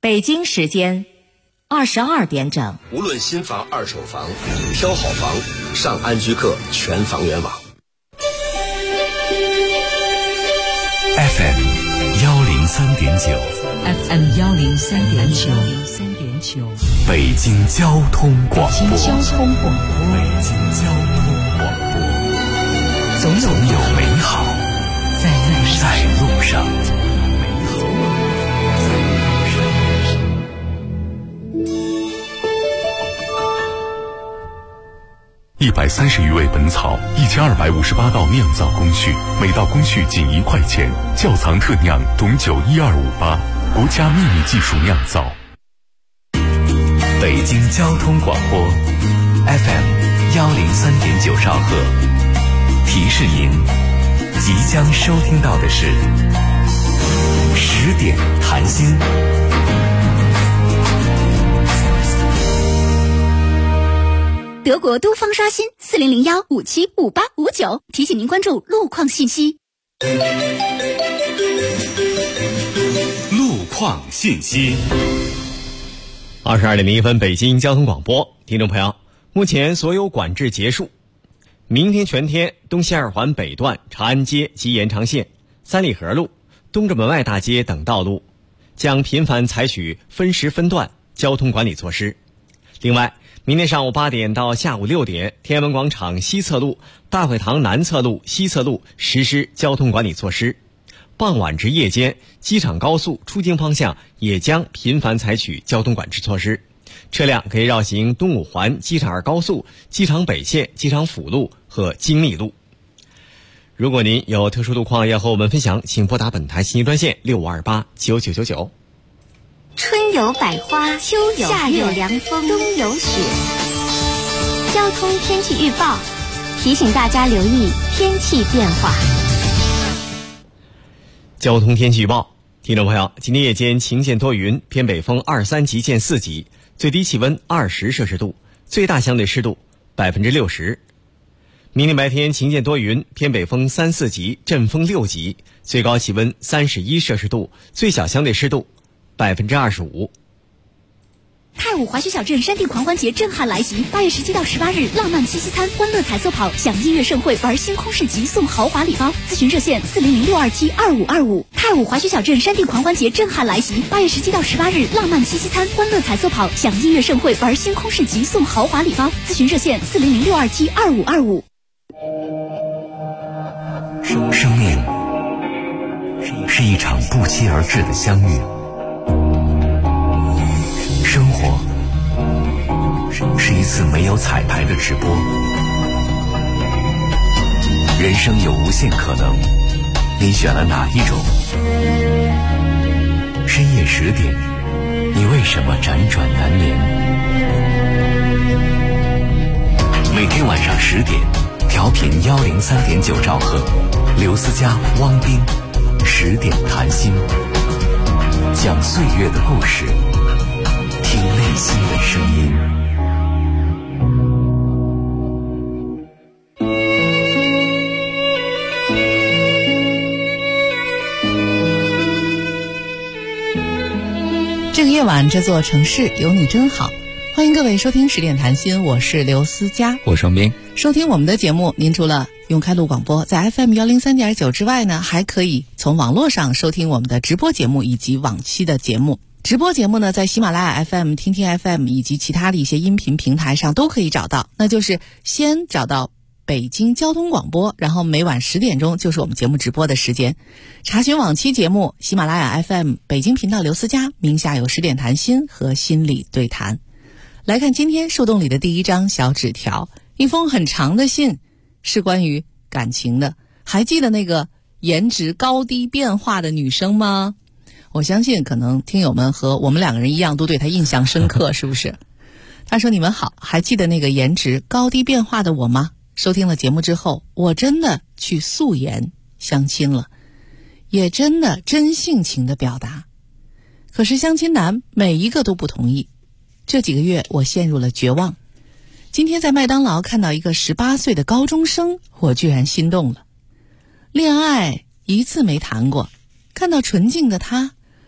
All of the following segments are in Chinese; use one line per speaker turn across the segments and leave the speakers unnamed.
北京时间22点整。
无论新房、二手房，挑好房，上安居客全房源网。
FM 103.9
FM 103.9
北京交通广播。
北京交通广播，总有
美好在路上。130余味本草，1258道酿造工序，每道工序仅1块钱。窖藏特酿董酒12588，国家秘密技术酿造。北京交通广播 FM 103.9兆赫，提示您即将收听到的是10点谈心。
德国都方刷新4001575859，提醒您关注路况信息。
路况信息。
22点01分，北京交通广播，听众朋友，目前所有管制结束。明天全天，东西二环北段、长安街及延长线、三里河路、东直门外大街等道路将频繁采取分时分段交通管理措施。另外，明天上午8点到下午6点，天安门广场西侧路、大会堂南侧路、西侧路实施交通管理措施。傍晚至夜间，机场高速出京方向也将频繁采取交通管制措施，车辆可以绕行东五环、机场2高速、机场北线、机场辅路和京密路。如果您有特殊路况要和我们分享，请拨打本台信息专线65289999。
春有百花，秋有夏有凉风，冬有雪。交通天气预报提醒大家留意天气变化。
交通天气预报，听众朋友，今天夜间晴间多云，偏北风2、3级见4级，最低气温20摄氏度，最大相对湿度60%。明天白天晴间多云，偏北风3、4级，阵风6级，最高气温31摄氏度，最小相对湿度25%。
太武华胥小镇山地狂欢节震撼来袭，8月17到18日，浪漫七夕餐、欢乐彩色跑、享音乐盛会、玩星空市集、送豪华礼包。咨询热线400-627-2525。太武华胥小镇山地狂欢节震撼来袭，8月17到18日，浪漫七夕餐、欢乐彩色跑、享音乐盛会、玩星空市集、送豪华礼包。咨询热线400-627-2525。
生命是一场不期而至的相遇，生活是一次没有彩排的直播，人生有无限可能，你选了哪一种？深夜10点，你为什么辗转难眠？每天晚上10点，调频103.9兆赫，刘思佳、汪斌10点谈心，讲岁月的故事，听内心的声音。
这个夜晚，这座城市有你真好。欢迎各位收听10点谈心，我是刘思佳，
我是王斌。
收听我们的节目，您除了用开路广播在 FM 103.9之外呢，还可以从网络上收听我们的直播节目以及往期的节目。直播节目呢，在喜马拉雅 FM、听听 FM 以及其他的一些音频平台上都可以找到。那就是先找到北京交通广播，然后每晚10点钟就是我们节目直播的时间。查询往期节目，喜马拉雅 FM 北京频道刘思佳名下有10点谈心和心理对谈。来看今天树洞里的第一张小纸条，一封很长的信，是关于感情的。还记得那个颜值高低变化的女生吗？我相信可能听友们和我们2个人一样都对她印象深刻，是不是？她说：“你们好，还记得那个颜值高低变化的我吗？收听了节目之后，我真的去素颜相亲了，也真的真性情的表达。可是相亲男每一个都不同意。这几个月我陷入了绝望。今天在麦当劳看到一个18岁的高中生，我居然心动了。恋爱一次没谈过，看到纯净的他，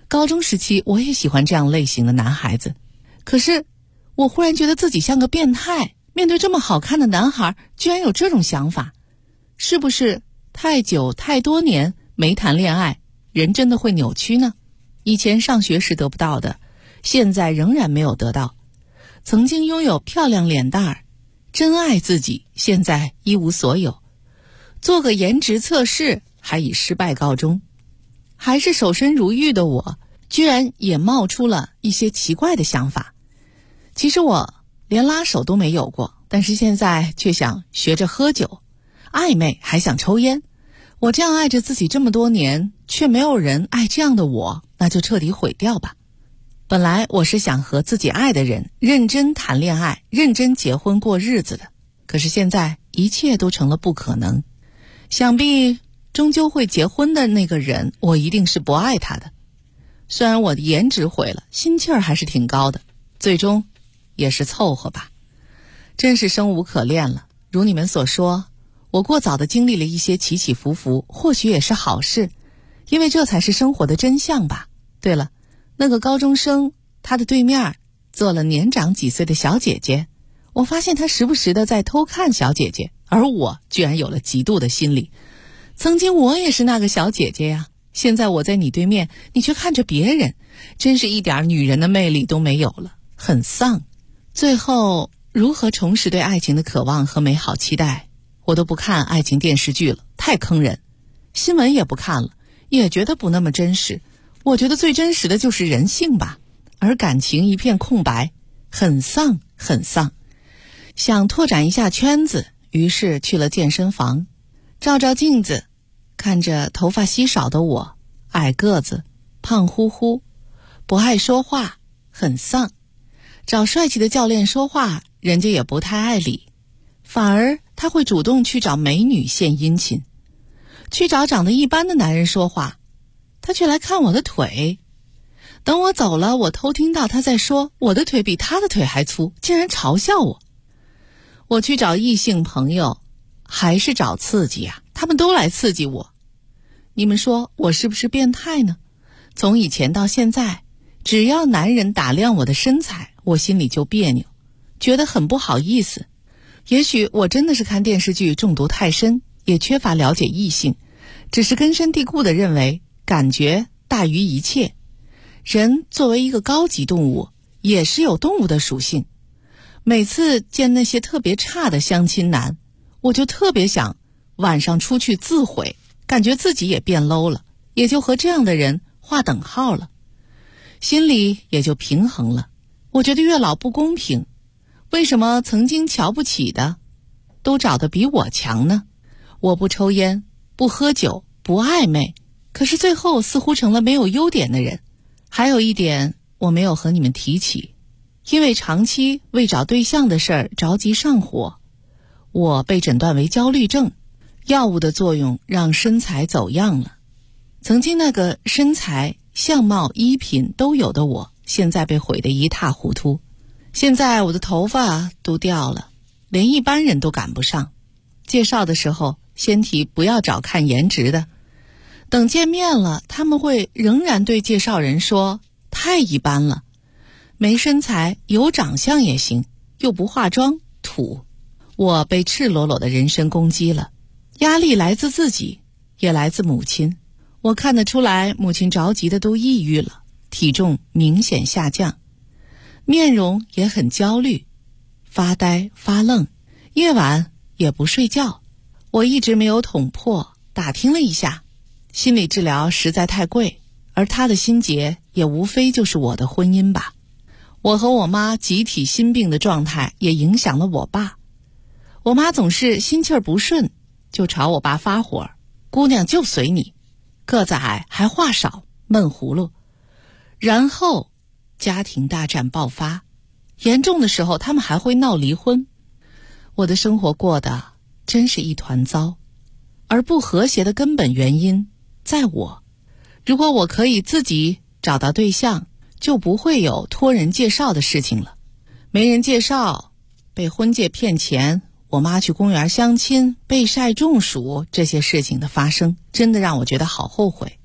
高中时期我也喜欢这样类型的男孩子，可是我忽然觉得自己像个变态，面对这么好看的男孩居然有这种想法，是不是太久太多年没谈恋爱，人真的会扭曲呢？以前上学时得不到的，现在仍然没有得到。曾经拥有漂亮脸蛋儿，真爱自己，现在一无所有。做个颜值测试还以失败告终。还是守身如玉的我，居然也冒出了一些奇怪的想法。其实我连拉手都没有过，但是现在却想学着喝酒，暧昧还想抽烟。我这样爱着自己这么多年，却没有人爱这样的我，那就彻底毁掉吧。本来我是想和自己爱的人认真谈恋爱，认真结婚过日子的，可是现在一切都成了不可能。想必终究会结婚的那个人，我一定是不爱他的。虽然我的颜值毁了，心气儿还是挺高的，最终也是凑合吧。真是生无可恋了。如你们所说，我过早的经历了一些起起伏伏，或许也是好事，因为这才是生活的真相吧。对了，那个高中生，他的对面坐了年长几岁的小姐姐，我发现他时不时的在偷看小姐姐，而我居然有了嫉妒的心理。曾经我也是那个小姐姐呀，现在我在你对面，你却看着别人，真是一点女人的魅力都没有了，很丧。最后如何重拾对爱情的渴望和美好期待，我都不看爱情电视剧了，太坑人。新闻也不看了，也觉得不那么真实。我觉得最真实的就是人性吧，而感情一片空白，很丧很丧。想拓展一下圈子，于是去了健身房，照照镜子，看着头发稀少的我，矮个子，胖乎乎，不爱说话，很丧。找帅气的教练说话，人家也不太爱理，反而他会主动去找美女献殷勤。去找长得一般的男人说话，他却来看我的腿。等我走了，我偷听到他在说我的腿比他的腿还粗，竟然嘲笑我。我去找异性朋友，还是找刺激啊，他们都来刺激我。你们说我是不是变态呢？从以前到现在，只要男人打量我的身材，我心里就别扭，觉得很不好意思。也许我真的是看电视剧中毒太深，也缺乏了解异性，只是根深蒂固地认为感觉大于一切。人作为一个高级动物，也是有动物的属性。每次见那些特别差的相亲男，我就特别想晚上出去自毁，感觉自己也变 low 了，也就和这样的人划等号了，心里也就平衡了。我觉得月老不公平，为什么曾经瞧不起的都找得比我强呢？我不抽烟，不喝酒，不暧昧，可是最后似乎成了没有优点的人。还有一点我没有和你们提起，因为长期为找对象的事儿着急上火，我被诊断为焦虑症，药物的作用让身材走样了。曾经那个身材、相貌、衣品都有的我，现在被毁得一塌糊涂。现在我的头发都掉了，连一般人都赶不上。介绍的时候先提不要找看颜值的，等见面了，他们会仍然对介绍人说太一般了，没身材，有长相也行，又不化妆，土。我被赤裸裸的人身攻击了，压力来自自己，也来自母亲。我看得出来，母亲着急的都抑郁了，体重明显下降，面容也很焦虑，发呆发愣，夜晚也不睡觉。我一直没有捅破，打听了一下，心理治疗实在太贵，而他的心结也无非就是我的婚姻吧。我和我妈集体心病的状态也影响了我爸。我妈总是心气儿不顺，就朝我爸发火，姑娘就随你，个子矮还话少，闷葫芦。然后家庭大战爆发，严重的时候他们还会闹离婚。我的生活过得真是一团糟，而不和谐的根本原因在我。如果我可以自己找到对象，就不会有托人介绍的事情了。没人介绍，被婚介骗钱，我妈去公园相亲，被晒中暑，这些事情的发生真的让我觉得好后悔。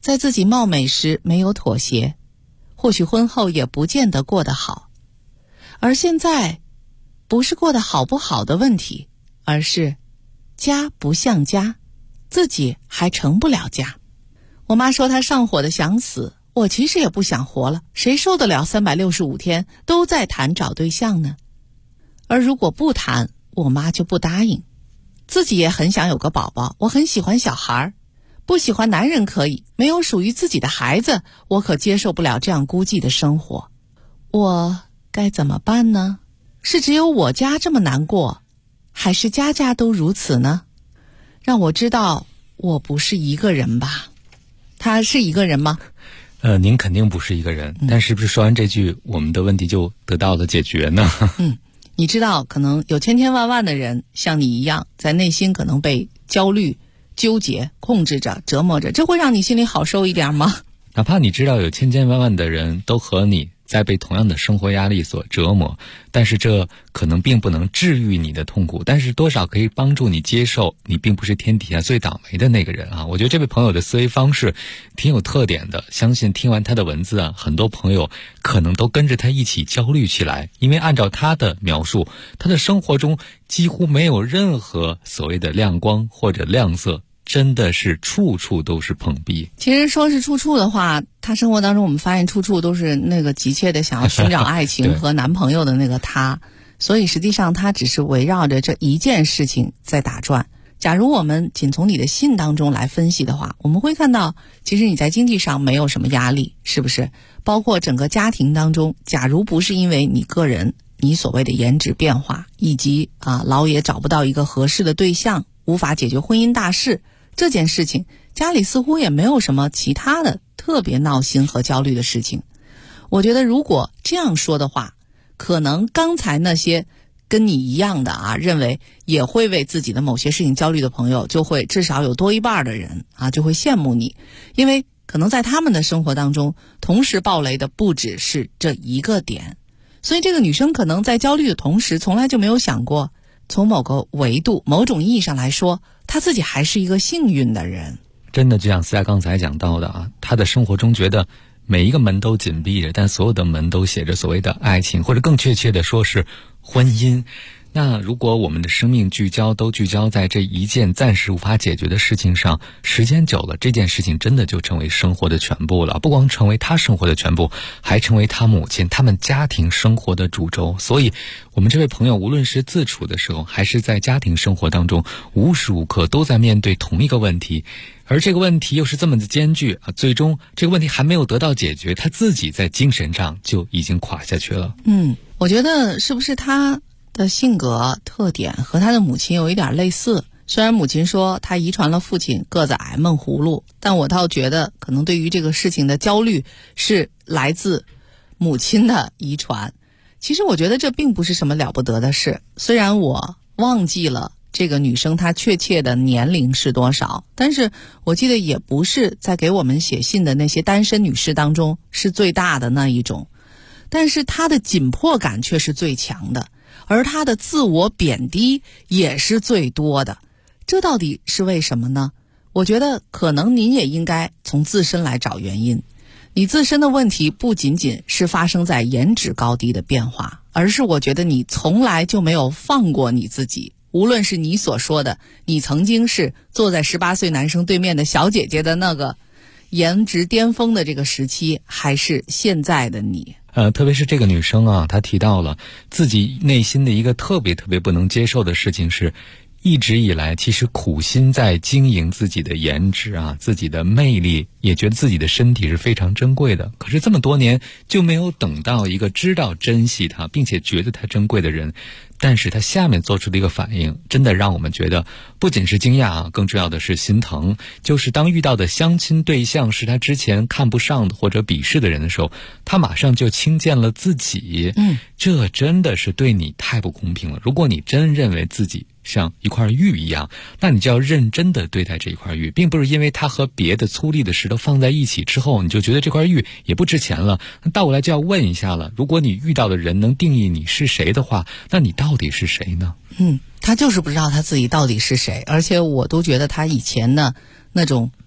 在自己貌美时没有妥协，或许婚后也不见得过得好。而现在不是过得好不好的问题，而是家不像家，自己还成不了家。我妈说她上火的想死，我其实也不想活了，谁受得了365天都在谈找对象呢？而如果不谈，我妈就不答应。自己也很想有个宝宝，我很喜欢小孩，不喜欢男人可以，没有属于自己的孩子，我可接受不了这样孤寂的生活。我该怎么办呢？是只有我家这么难过，还是家家都如此呢？让我知道我不是一个人吧。他是一个人吗？
您肯定不是一个人，但是不是说完这句，我们的问题就得到了解决呢？
你知道，可能有千千万万的人像你一样，在内心可能被焦虑、纠结、控制着、折磨着，这会让你心里好受一点吗？
哪怕你知道有千千万万的人都和你在被同样的生活压力所折磨，但是这可能并不能治愈你的痛苦，但是多少可以帮助你接受你并不是天底下最倒霉的那个人啊！我觉得这位朋友的思维方式挺有特点的，相信听完他的文字啊，很多朋友可能都跟着他一起焦虑起来，因为按照他的描述，他的生活中几乎没有任何所谓的亮光或者亮色，真的是处处都是碰壁。
其实说是处处的话，他生活当中我们发现处处都是那个急切的想要寻找爱情和男朋友的那个他，所以实际上他只是围绕着这一件事情在打转。假如我们仅从你的信当中来分析的话，我们会看到其实你在经济上没有什么压力，是不是？包括整个家庭当中，假如不是因为你个人你所谓的颜值变化，以及老也找不到一个合适的对象，无法解决婚姻大事这件事情，家里似乎也没有什么其他的特别闹心和焦虑的事情。我觉得如果这样说的话，可能刚才那些跟你一样的认为也会为自己的某些事情焦虑的朋友，就会至少有多一半的人就会羡慕你，因为可能在他们的生活当中，同时爆雷的不只是这一个点。所以这个女生可能在焦虑的同时，从来就没有想过，从某个维度、某种意义上来说，她自己还是一个幸运的人。
真的就像思雅刚才讲到的她的生活中觉得每一个门都紧闭着，但所有的门都写着所谓的爱情，或者更确切的说是婚姻。那如果我们的生命都聚焦在这一件暂时无法解决的事情上，时间久了，这件事情真的就成为生活的全部了，不光成为他生活的全部，还成为他母亲他们家庭生活的主轴。所以我们这位朋友无论是自处的时候，还是在家庭生活当中，无时无刻都在面对同一个问题，而这个问题又是这么的艰巨最终这个问题还没有得到解决，他自己在精神上就已经垮下去了。
我觉得是不是他的性格特点和他的母亲有一点类似，虽然母亲说他遗传了父亲个子矮闷葫芦，但我倒觉得可能对于这个事情的焦虑是来自母亲的遗传。其实我觉得这并不是什么了不得的事，虽然我忘记了这个女生她确切的年龄是多少，但是我记得也不是在给我们写信的那些单身女士当中是最大的那一种，但是她的紧迫感却是最强的，而她的自我贬低也是最多的。这到底是为什么呢？我觉得可能您也应该从自身来找原因。你自身的问题不仅仅是发生在颜值高低的变化，而是我觉得你从来就没有放过你自己。无论是你所说的你曾经是坐在18岁男生对面的小姐姐的那个颜值巅峰的这个时期，还是现在的你。
特别是这个女生她提到了自己内心的一个特别不能接受的事情是，一直以来其实苦心在经营自己的颜值自己的魅力，也觉得自己的身体是非常珍贵的，可是这么多年就没有等到一个知道珍惜她并且觉得她珍贵的人。但是他下面做出的一个反应真的让我们觉得不仅是惊讶更重要的是心疼，就是当遇到的相亲对象是他之前看不上的或者鄙视的人的时候，他马上就轻贱了自己。这真的是对你太不公平了。如果你真认为自己像一块玉一样，那你就要认真的对待这一块玉，并不是因为它和别的粗粝的石头放在一起之后，你就觉得这块玉也不值钱了。那倒过来就要问一下了，如果你遇到的人能定义你是谁的话，那你到底是谁呢？
他就是不知道他自己到底是谁，而且我都觉得他以前的那种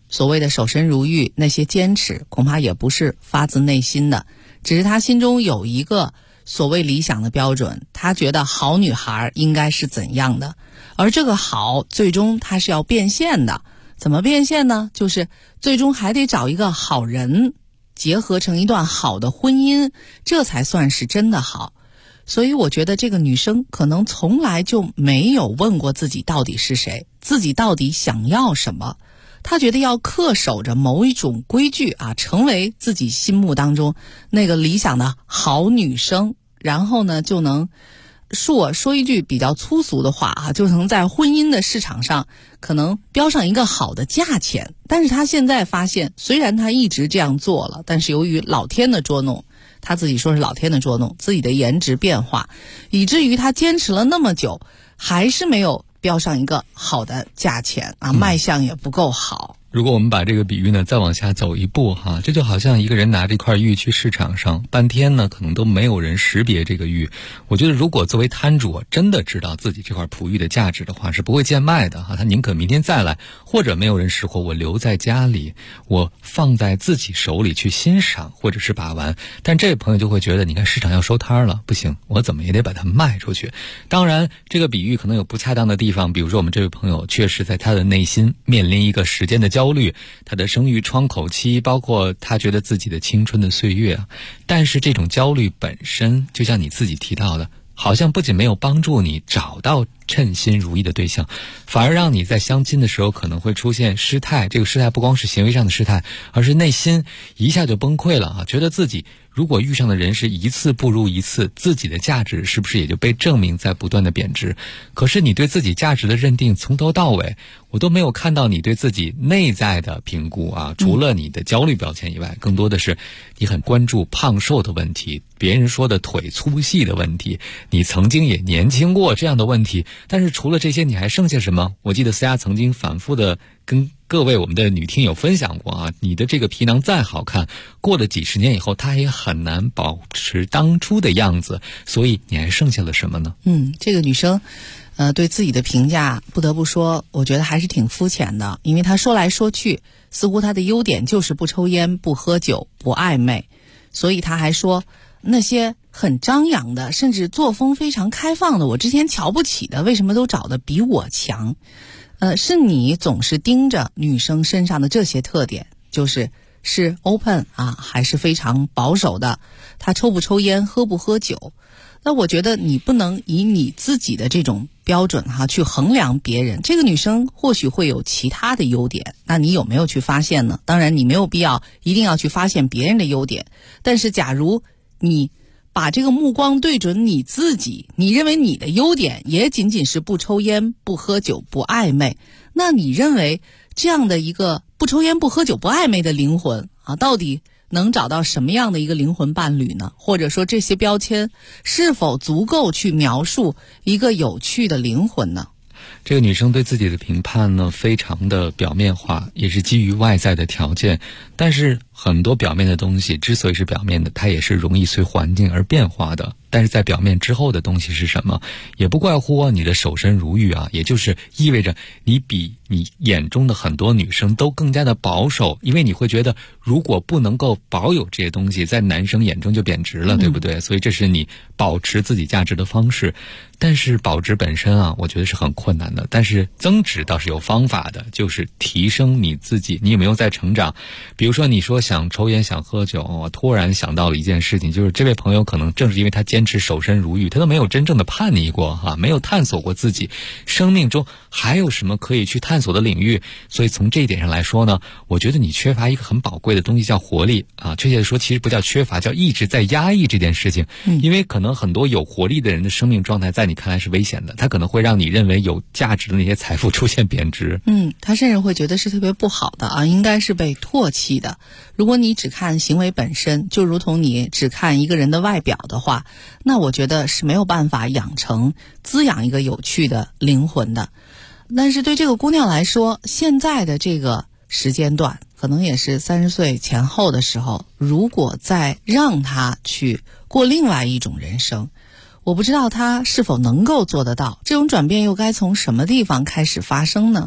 所谓的守身如玉，那些坚持恐怕也不是发自内心的，只是他心中有一个所谓理想的标准，他觉得好女孩应该是怎样的，而这个好最终他是要变现的。怎么变现呢？就是最终还得找一个好人，结合成一段好的婚姻，这才算是真的好。所以我觉得这个女生可能从来就没有问过自己到底是谁，自己到底想要什么。她觉得要恪守着某一种规矩啊，成为自己心目当中那个理想的好女生，然后呢就能说一句比较粗俗的话啊，就能在婚姻的市场上可能标上一个好的价钱。但是她现在发现，虽然她一直这样做了，但是由于老天的捉弄，她自己说是老天的捉弄，自己的颜值变化，以至于她坚持了那么久，还是没有标上一个好的价钱啊，卖相也不够好。
如果我们把这个比喻呢再往下走一步哈，这就好像一个人拿着一块玉去市场上，半天呢可能都没有人识别这个玉。我觉得如果作为摊主真的知道自己这块璞玉的价值的话，是不会贱卖的哈，他宁可明天再来，或者没有人识货，我留在家里，我放在自己手里去欣赏或者是把玩。但这位朋友就会觉得，你看市场要收摊了，不行，我怎么也得把它卖出去。当然这个比喻可能有不恰当的地方，比如说我们这位朋友确实在他的内心面临一个时间的焦虑，他的生育窗口期，包括他觉得自己的青春的岁月啊。但是这种焦虑本身，就像你自己提到的，好像不仅没有帮助你找到称心如意的对象，反而让你在相亲的时候可能会出现失态。这个失态不光是行为上的失态，而是内心一下就崩溃了啊！觉得自己如果遇上的人是一次不如一次，自己的价值是不是也就被证明在不断的贬值？可是你对自己价值的认定从头到尾，我都没有看到你对自己内在的评估啊！除了你的焦虑标签以外，更多的是你很关注胖瘦的问题，别人说的腿粗细的问题，你曾经也年轻过这样的问题。但是除了这些，你还剩下什么？我记得思佳曾经反复的跟各位我们的女听友分享过啊，你的这个皮囊再好看，过了几十年以后，它也很难保持当初的样子。所以你还剩下了什么呢？
这个女生对自己的评价不得不说，我觉得还是挺肤浅的。因为她说来说去，似乎她的优点就是不抽烟、不喝酒、不暧昧，所以她还说那些很张扬的，甚至作风非常开放的，我之前瞧不起的，为什么都找得比我强？是你总是盯着女生身上的这些特点，是 open 啊，还是非常保守的？她抽不抽烟，喝不喝酒？那我觉得你不能以你自己的这种标准去衡量别人。这个女生或许会有其他的优点，那你有没有去发现呢？当然你没有必要一定要去发现别人的优点，但是假如你把这个目光对准你自己，你认为你的优点也仅仅是不抽烟、不喝酒、不暧昧，那你认为这样的一个不抽烟、不喝酒、不暧昧的灵魂啊，到底能找到什么样的一个灵魂伴侣呢？或者说这些标签是否足够去描述一个有趣的灵魂呢？
这个女生对自己的评判呢，非常的表面化，也是基于外在的条件。但是很多表面的东西之所以是表面的，它也是容易随环境而变化的。但是在表面之后的东西是什么？也不怪乎你的守身如玉啊，也就是意味着你比你眼中的很多女生都更加的保守，因为你会觉得如果不能够保有这些东西，在男生眼中就贬值了，对不对？所以这是你保持自己价值的方式。但是保值本身啊，我觉得是很困难的，但是增值倒是有方法的，就是提升你自己。你有没有在成长？比如说你说想抽烟想喝酒，我突然想到了一件事情，就是这位朋友可能正是因为他坚持守身如玉，他都没有真正的叛逆过没有探索过自己生命中还有什么可以去探索的领域。所以从这一点上来说呢，我觉得你缺乏一个很宝贵的东西，叫活力啊。确切的说，其实不叫缺乏，叫一直在压抑这件事情。因为可能很多有活力的人的生命状态在你看来是危险的，他可能会让你认为有价值的那些财富出现贬值。
他甚至会觉得是特别不好的啊，应该是被唾弃的。如果你只看行为本身，就如同你只看一个人的外表的话，那我觉得是没有办法滋养一个有趣的灵魂的。但是对这个姑娘来说，现在的这个时间段可能也是30岁前后的时候，如果再让她去过另外一种人生，我不知道她是否能够做得到。这种转变又该从什么地方开始发生呢？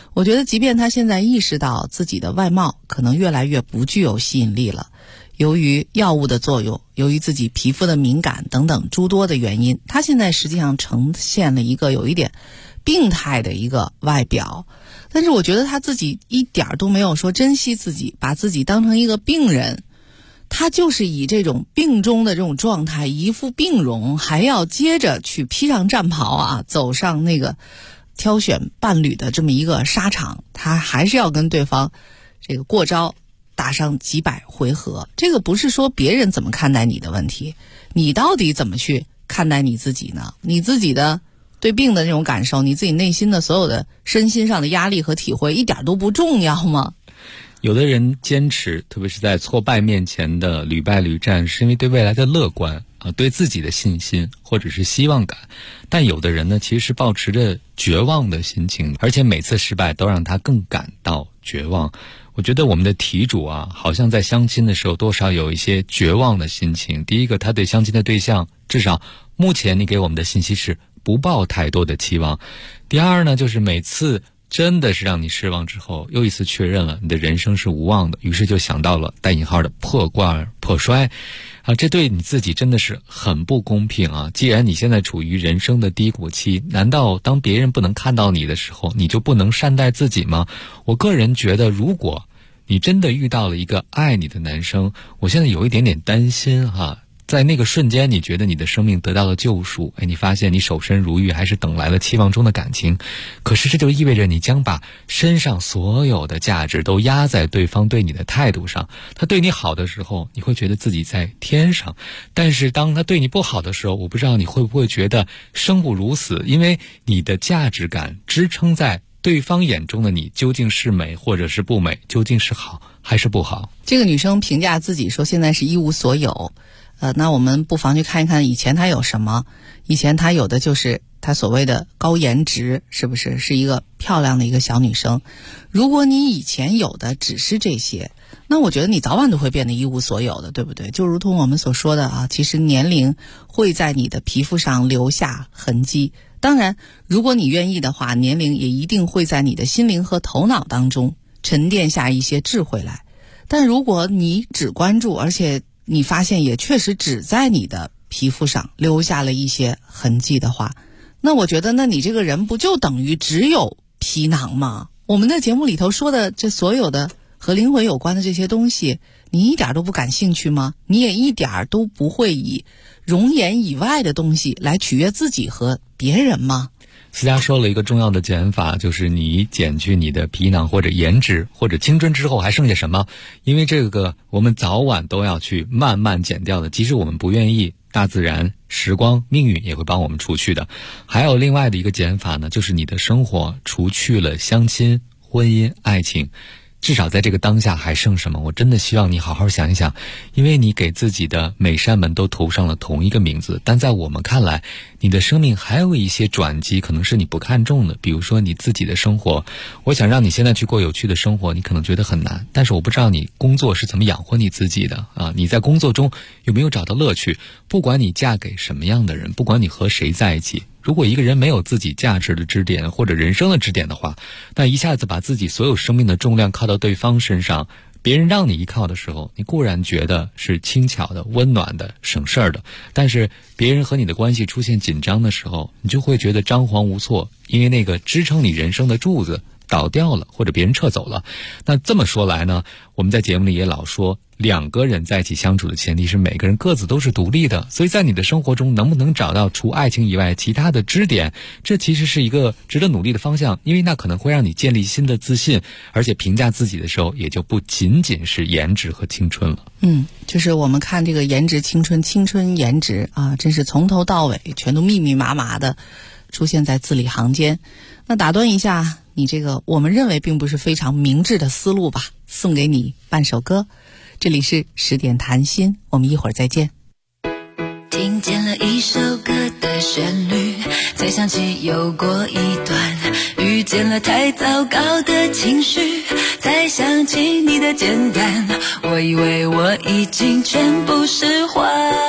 我觉得即便他现在意识到自己的外貌可能越来越不具有吸引力了，由于药物的作用，由于自己皮肤的敏感等等诸多的原因，他现在实际上呈现了一个有一点病态的一个外表。但是我觉得他自己一点都没有说珍惜自己，把自己当成一个病人，他就是以这种病中的这种状态，一副病容，还要接着去披上战袍啊，走上那个挑选伴侣的这么一个沙场，他还是要跟对方这个过招，打上几百回合。这个不是说别人怎么看待你的问题，你到底怎么去看待你自己呢？你自己的对病的那种感受，你自己内心的所有的身心上的压力和体会一点都不重要吗？
有的人坚持，特别是在挫败面前的屡败屡战，是因为对未来的乐观啊，对自己的信心或者是希望感。但有的人呢，其实是抱持着绝望的心情，而且每次失败都让他更感到绝望。我觉得我们的题主啊，好像在相亲的时候多少有一些绝望的心情。第一个，他对相亲的对象，至少目前你给我们的信息是不抱太多的期望。第二呢，就是每次真的是让你失望之后，又一次确认了你的人生是无望的，于是就想到了带引号的破罐破摔啊，这对你自己真的是很不公平啊！既然你现在处于人生的低谷期，难道当别人不能看到你的时候，你就不能善待自己吗？我个人觉得，如果你真的遇到了一个爱你的男生，我现在有一点点担心哈。在那个瞬间，你觉得你的生命得到了救赎，你发现你守身如玉，还是等来了期望中的感情。可是这就意味着你将把身上所有的价值都压在对方对你的态度上。他对你好的时候，你会觉得自己在天上，但是当他对你不好的时候，我不知道你会不会觉得生不如死，因为你的价值感支撑在对方眼中的你究竟是美或者是不美，究竟是好还是不好。
这个女生评价自己说现在是一无所有，那我们不妨去看一看以前她有什么。以前她有的就是她所谓的高颜值，是不是是一个漂亮的一个小女生。如果你以前有的只是这些，那我觉得你早晚都会变得一无所有的，对不对？就如同我们所说的啊，其实年龄会在你的皮肤上留下痕迹。当然如果你愿意的话，年龄也一定会在你的心灵和头脑当中沉淀下一些智慧来。但如果你只关注，而且你发现也确实只在你的皮肤上留下了一些痕迹的话，那我觉得那你这个人不就等于只有皮囊吗？我们的节目里头说的这所有的和灵魂有关的这些东西，你一点都不感兴趣吗？你也一点都不会以容颜以外的东西来取悦自己和别人吗？
思佳说了一个重要的减法，就是你减去你的皮囊或者颜值或者青春之后还剩下什么，因为这个我们早晚都要去慢慢减掉的，即使我们不愿意，大自然、时光、命运也会帮我们除去的。还有另外的一个减法呢，就是你的生活除去了相亲、婚姻、爱情，至少在这个当下还剩什么？我真的希望你好好想一想，因为你给自己的每扇门都涂上了同一个名字，但在我们看来，你的生命还有一些转机可能是你不看重的，比如说你自己的生活。我想让你现在去过有趣的生活，你可能觉得很难，但是我不知道你工作是怎么养活你自己的啊？你在工作中有没有找到乐趣？不管你嫁给什么样的人，不管你和谁在一起，如果一个人没有自己价值的支点或者人生的支点的话，那一下子把自己所有生命的重量靠到对方身上，别人让你依靠的时候，你固然觉得是轻巧的、温暖的、省事儿的，但是别人和你的关系出现紧张的时候，你就会觉得张皇无措，因为那个支撑你人生的柱子倒掉了，或者别人撤走了。那这么说来呢，我们在节目里也老说，两个人在一起相处的前提是每个人各自都是独立的，所以在你的生活中能不能找到除爱情以外其他的支点，这其实是一个值得努力的方向，因为那可能会让你建立新的自信，而且评价自己的时候也就不仅仅是颜值和青春了。
就是我们看这个颜值青春，青春颜值啊，真是从头到尾全都密密麻麻的出现在字里行间。那打断一下你这个我们认为并不是非常明智的思路吧，送给你半首歌。这里是10点谈心，我们一会儿再见。
听见了一首歌的旋律，才想起有过一段遇见了太糟糕的情绪，才想起你的简单，我以为我已经全部释怀，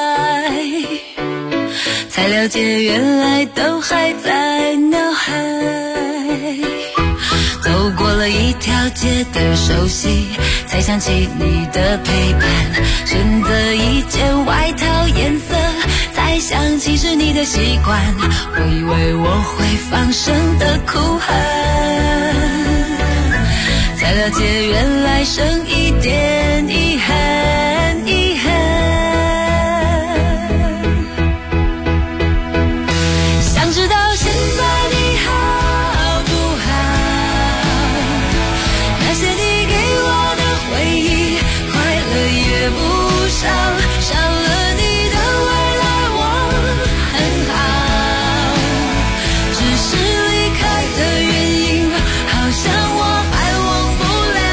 才了解原来都还在脑海，走过一条街的熟悉，才想起你的陪伴。选择一件外套颜色，才想起是你的习惯。我以为我会放声的哭喊，才了解原来剩一点遗憾，遗憾。想知道现在你好不好？那些你给我的回忆，快乐也不少，少了你的未来我很好，只是离开的原因，好像我还忘不了。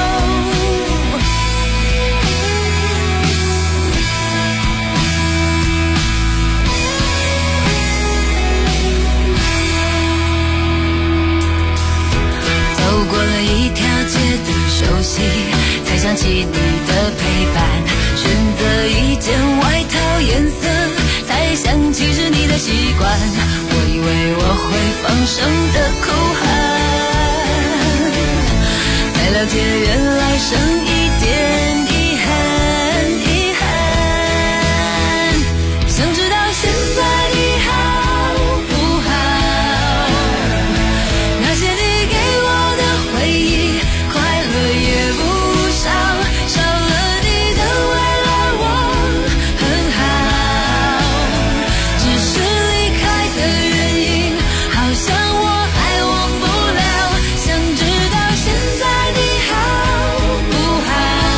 走过了一条街的熟悉，才想起你的陪伴。选择一件外套颜色，才想起是你的习惯。我以为我会放声的哭喊，才了解原来剩一点遗憾，遗憾。想知道现在你好不好？那些你给我的回忆，快乐也不少，少了你的未来我很好，只是离开的原因，好像我还忘不了。想知道现在你好不好？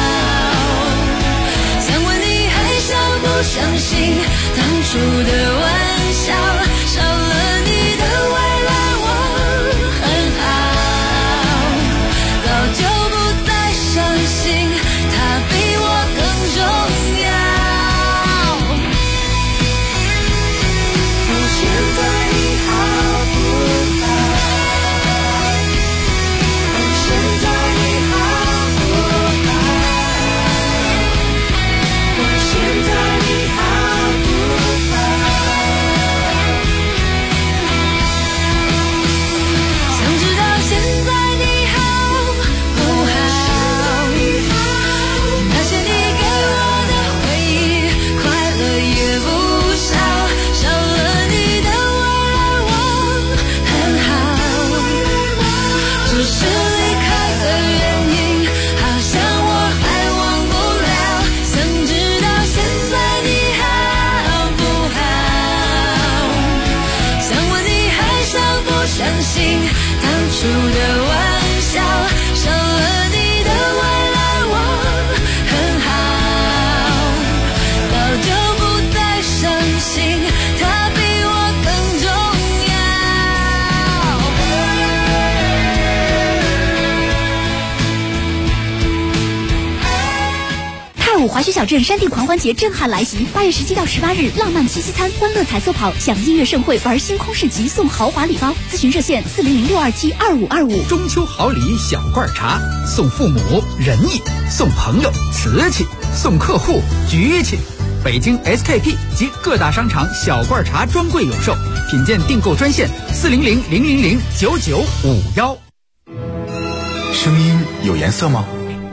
想问你还相不相信当初的玩笑，少了你的未来我很好，早就不再相信他比我更重要。现在你好不好？现在你好不好？现在你好不好？想知道现在你好不好？那些你给我的回忆，快乐也不少，少了你的未来我很好，只是离开的原因，好像我还忘不了。想知道现在你好不好？想问你还相不相信当初的玩笑，少了你的未来我很好，早就不再相信他比我更重
要。泰武滑雪小镇山地狂欢节震撼来袭，8月17到18日，浪漫七夕餐、欢乐彩色跑，享音乐盛会，玩星空市集，送豪华礼包。咨询热线400-627-2525。
中秋好礼小罐茶，送父母仁义，送朋友瓷器，送客户局气。北京 SKP 及各大商场小罐茶专柜有售，品鉴订购专线400-000-9951。
声音有颜色吗？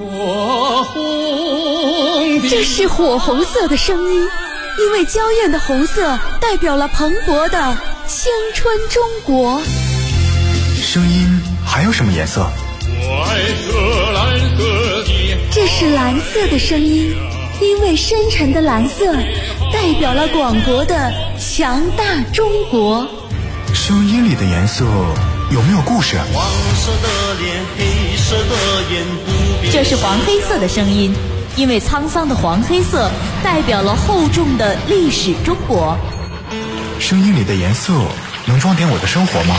这是火红色的声音，因为娇艳的红色代表了蓬勃的青春中国。
声音还有什么颜色？
这是蓝色的声音，因为深沉的蓝色代表了广博的强大中国。
声音里的颜色有没有故事？
黄色的脸，黑色的眼，不变。
这是黄黑色的声音，因为沧桑的黄黑色代表了厚重的历史中国。
声音里的颜色能装点我的生活吗？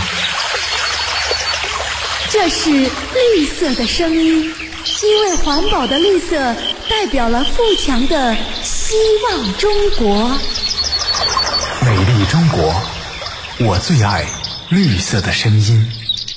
这是绿色的声音，因为环保的绿色代表了富强的希望中国。
美丽中国，我最爱绿色的声音。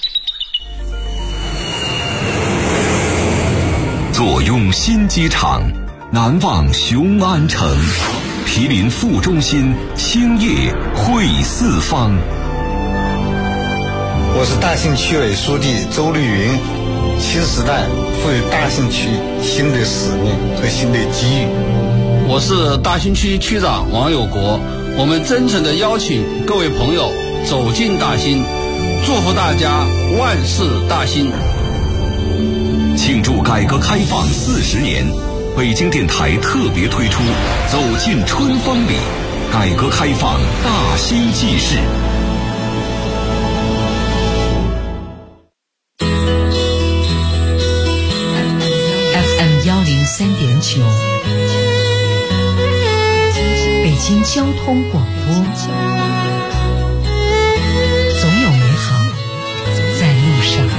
坐拥新机场，难忘雄安城，毗邻副中心，青叶汇四方。
我是大兴区委书记周绿云， 新时代赋予大兴区新的使命和新的机遇。
我是大兴区区长王有国，我们真诚地邀请各位朋友走进大兴，祝福大家万事大兴。
庆祝改革开放40年，北京电台特别推出《走进春风里》，改革开放大兴纪事。
FM 103.9，北京交通广播，总有美好在路上。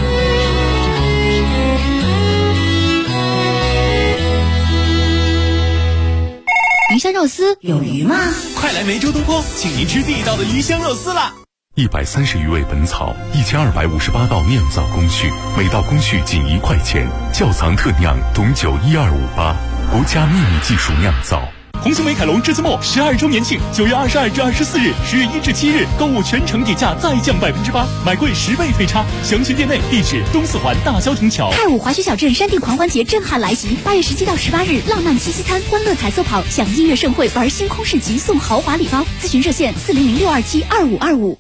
鱼香肉丝有鱼吗？
快来梅州东坡，请您吃地道的鱼香肉丝啦
！130余味本草，1258道酿造工序，每道工序仅1块钱。窖藏特酿董酒12588，国家秘密技术酿造。
红星美凯龙至今末12周年庆，9月22至24日，10月1至7日，购物全程底价再降8%，买贵10倍退差。详询店内，地址东四环大萧亭桥。
太武滑雪小镇山地狂欢节震撼来袭，8月17到18日，浪漫七夕餐，欢乐彩色跑，享音乐盛会，玩星空市集，送豪华礼包。咨询热线400-627-2525。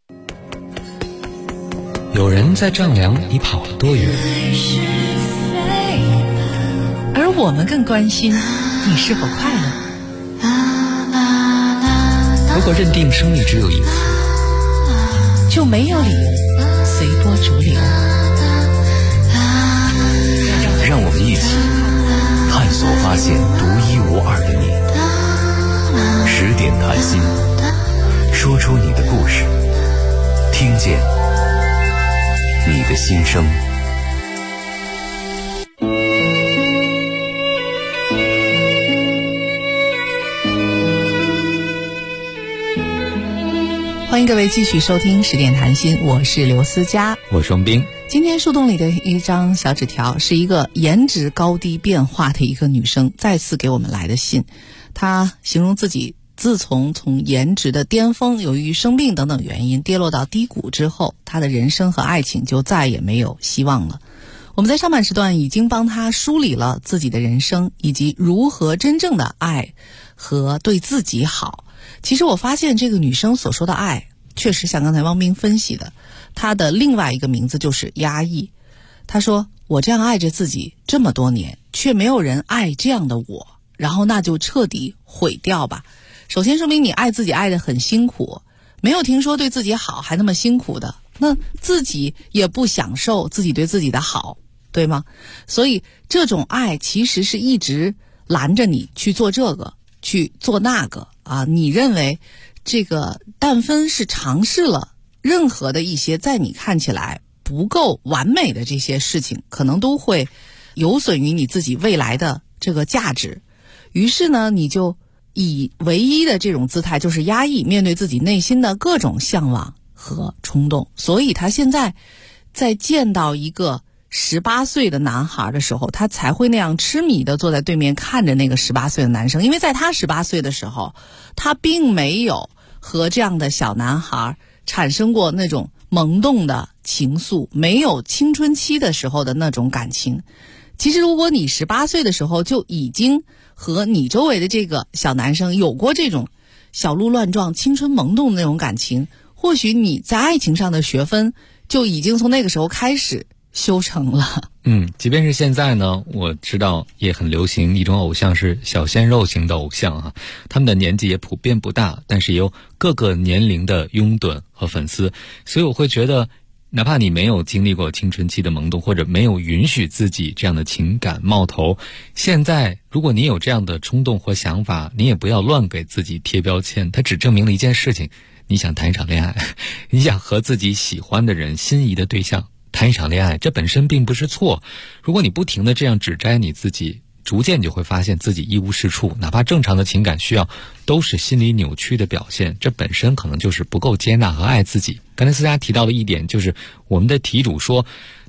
有人在丈量你跑了多远，
而我们更关心你是否快乐。
如果认定生命只有一次，
就没有理由随波逐流。
让我们一起探索发现独一无二的你。10点谈心，说出你的故事，听见你的心声。
欢迎各位继续收听10点谈心，我是刘思佳，
我是王斌。
今天树洞里的一张小纸条是一个颜值高低变化的一个女生再次给我们来的信。她形容自己自从颜值的巅峰由于生病等等原因跌落到低谷之后，她的人生和爱情就再也没有希望了。我们在上半时段已经帮她梳理了自己的人生，以及如何真正的爱和对自己好。其实我发现这个女生所说的爱确实像刚才汪斌分析的，她的另外一个名字就是压抑。她说我这样爱着自己这么多年，却没有人爱这样的我，然后那就彻底毁掉吧。首先说明你爱自己爱得很辛苦，没有听说对自己好还那么辛苦的，那自己也不享受自己对自己的好，对吗？所以这种爱其实是一直拦着你去做这个去做那个啊。你认为这个但分是尝试了任何的一些在你看起来不够完美的这些事情，可能都会有损于你自己未来的这个价值。于是呢，你就以唯一的这种姿态就是压抑，面对自己内心的各种向往和冲动。所以他现在在见到一个18岁的男孩的时候，他才会那样痴迷的坐在对面看着那个18岁的男生。因为在他18岁的时候，他并没有和这样的小男孩产生过那种萌动的情愫，没有青春期的时候的那种感情。其实如果你18岁的时候就已经和你周围的这个小男生有过这种小鹿乱撞青春萌动的那种感情，或许你在爱情上的学分就已经从那个时候开始修成了。
即便是现在呢，我知道也很流行一种偶像是小鲜肉型的偶像啊，他们的年纪也普遍不大，但是也有各个年龄的拥趸和粉丝。所以我会觉得，哪怕你没有经历过青春期的萌动，或者没有允许自己这样的情感冒头，现在如果你有这样的冲动或想法，你也不要乱给自己贴标签。它只证明了一件事情，你想谈一场恋爱，你想和自己喜欢的人心仪的对象谈一场恋爱，这本身并不是错。如果你不停的这样指摘你自己，逐渐就会发现自己一无是处，哪怕正常的情感需要都是心理扭曲的表现，这本身可能就是不够接纳和爱自己。刚才思佳提到的一点，就是我们的题主说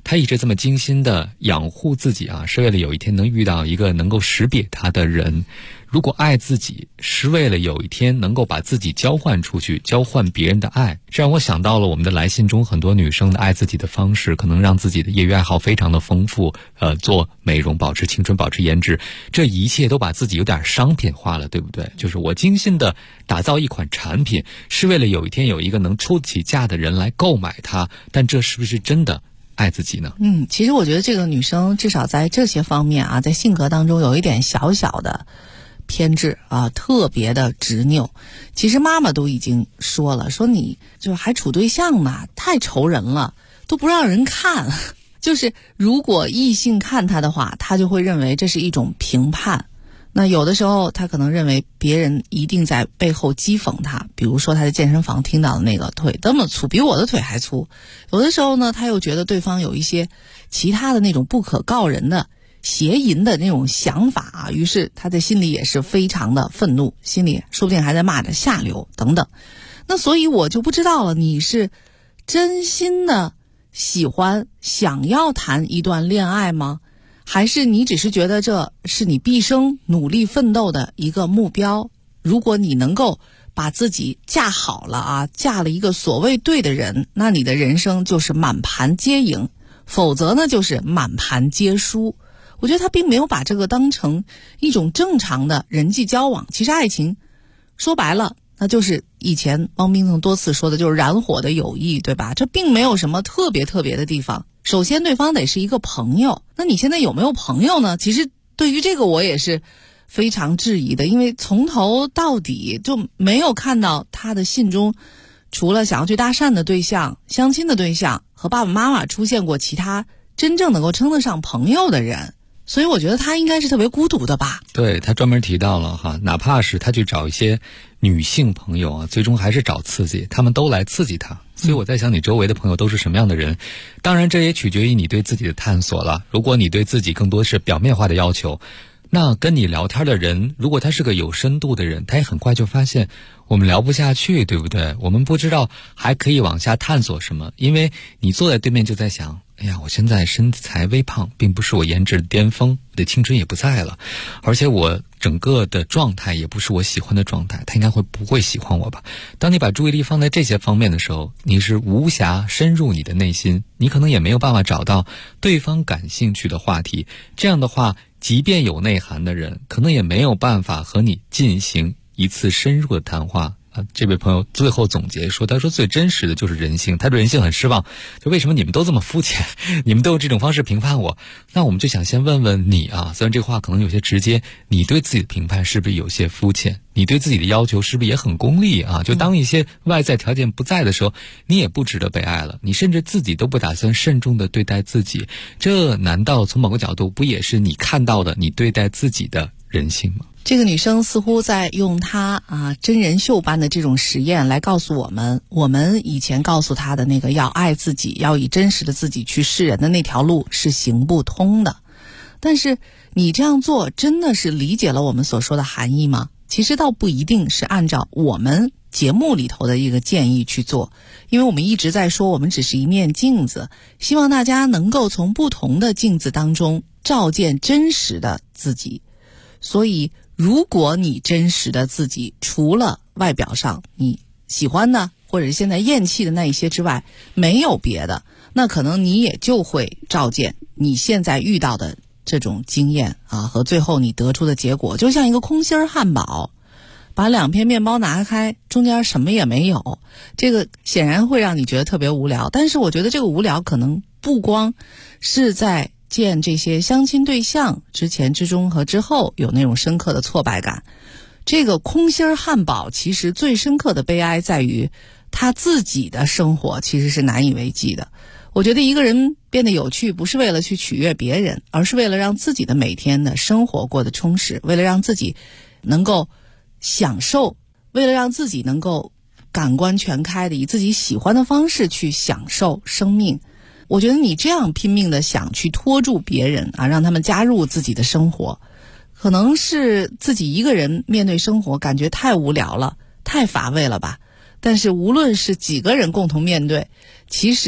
她一直这么精心的养护自己啊，是为了有一天能遇到一个能够识别她的人。如果爱自己是为了有一天能够把自己交换出去，交换别人的爱，这让我想到了我们的来信中很多女生的爱自己的方式，可能让自己的业余爱好非常的丰富，做美容，保持青春，保持颜值，这一切都把自己有点商品化了，对不对？就是我精心的打造一款产品，是为了有一天有一个能出得起价的人来购买它，但这是不是真的爱自己呢？
其实我觉得这个女生至少在这些方面啊，在性格当中有一点小小的偏执啊，特别的执拗。其实妈妈都已经说了，说你就还处对象呢，太愁人了，都不让人看。就是如果异性看他的话，他就会认为这是一种评判。那有的时候他可能认为别人一定在背后讥讽他，比如说他在健身房听到的那个腿这么粗，比我的腿还粗。有的时候呢，他又觉得对方有一些其他的那种不可告人的邪淫的那种想法啊，于是他在心里也是非常的愤怒，心里说不定还在骂着下流等等。那所以我就不知道了，你是真心的喜欢想要谈一段恋爱吗？还是你只是觉得这是你毕生努力奋斗的一个目标？如果你能够把自己嫁好了啊，嫁了一个所谓对的人，那你的人生就是满盘皆赢，否则呢就是满盘皆输。我觉得他并没有把这个当成一种正常的人际交往。其实爱情说白了，那就是以前汪冰曾多次说的，就是燃火的友谊，对吧？这并没有什么特别的地方。首先对方得是一个朋友，那你现在有没有朋友呢？其实对于这个我也是非常质疑的，因为从头到底就没有看到他的信中除了想要去搭讪的对象、相亲的对象和爸爸妈妈出现过其他真正能够称得上朋友的人。所以我觉得他应该是特别孤独的吧。
对，他专门提到了哈，哪怕是他去找一些女性朋友啊，最终还是找刺激，他们都来刺激他。所以我在想，你周围的朋友都是什么样的人？当然这也取决于你对自己的探索了。如果你对自己更多是表面化的要求，那跟你聊天的人，如果他是个有深度的人，他也很快就发现我们聊不下去，对不对？我们不知道还可以往下探索什么，因为你坐在对面就在想，哎呀，我现在身材微胖，并不是我颜值的巅峰，我的青春也不在了，而且我整个的状态也不是我喜欢的状态，他应该不会喜欢我吧？当你把注意力放在这些方面的时候，你是无暇深入你的内心，你可能也没有办法找到对方感兴趣的话题。这样的话，即便有内涵的人，可能也没有办法和你进行一次深入的谈话。这位朋友最后总结说，他说最真实的就是人性，他对人性很失望，就为什么你们都这么肤浅，你们都用这种方式评判我。那我们就想先问问你啊，虽然这话可能有些直接，你对自己的评判是不是有些肤浅？你对自己的要求是不是也很功利啊？就当一些外在条件不在的时候，你也不值得被爱了，你甚至自己都不打算慎重的对待自己，这难道从某个角度不也是你看到的你对待自己的人性吗？
这个女生似乎在用她真人秀般的这种实验来告诉我们，我们以前告诉她的那个要爱自己，要以真实的自己去示人的那条路是行不通的。但是你这样做真的是理解了我们所说的含义吗？其实倒不一定是按照我们节目里头的一个建议去做，因为我们一直在说我们只是一面镜子，希望大家能够从不同的镜子当中照见真实的自己。所以如果你真实的自己除了外表上你喜欢的或者现在厌弃的那一些之外没有别的，那可能你也就会照见你现在遇到的这种经验和最后你得出的结果，就像一个空心汉堡，把两片面包拿开，中间什么也没有，这个显然会让你觉得特别无聊。但是我觉得这个无聊可能不光是在见这些相亲对象之前之中和之后有那种深刻的挫败感，这个空心汉堡其实最深刻的悲哀在于他自己的生活其实是难以为继的。我觉得一个人变得有趣不是为了去取悦别人，而是为了让自己的每天的生活过得充实，为了让自己能够享受，为了让自己能够感官全开的以自己喜欢的方式去享受生命。我觉得你这样拼命的想去拖住别人让他们加入自己的生活，可能是自己一个人面对生活感觉太无聊了，太乏味了吧。但是无论是几个人共同面对，其实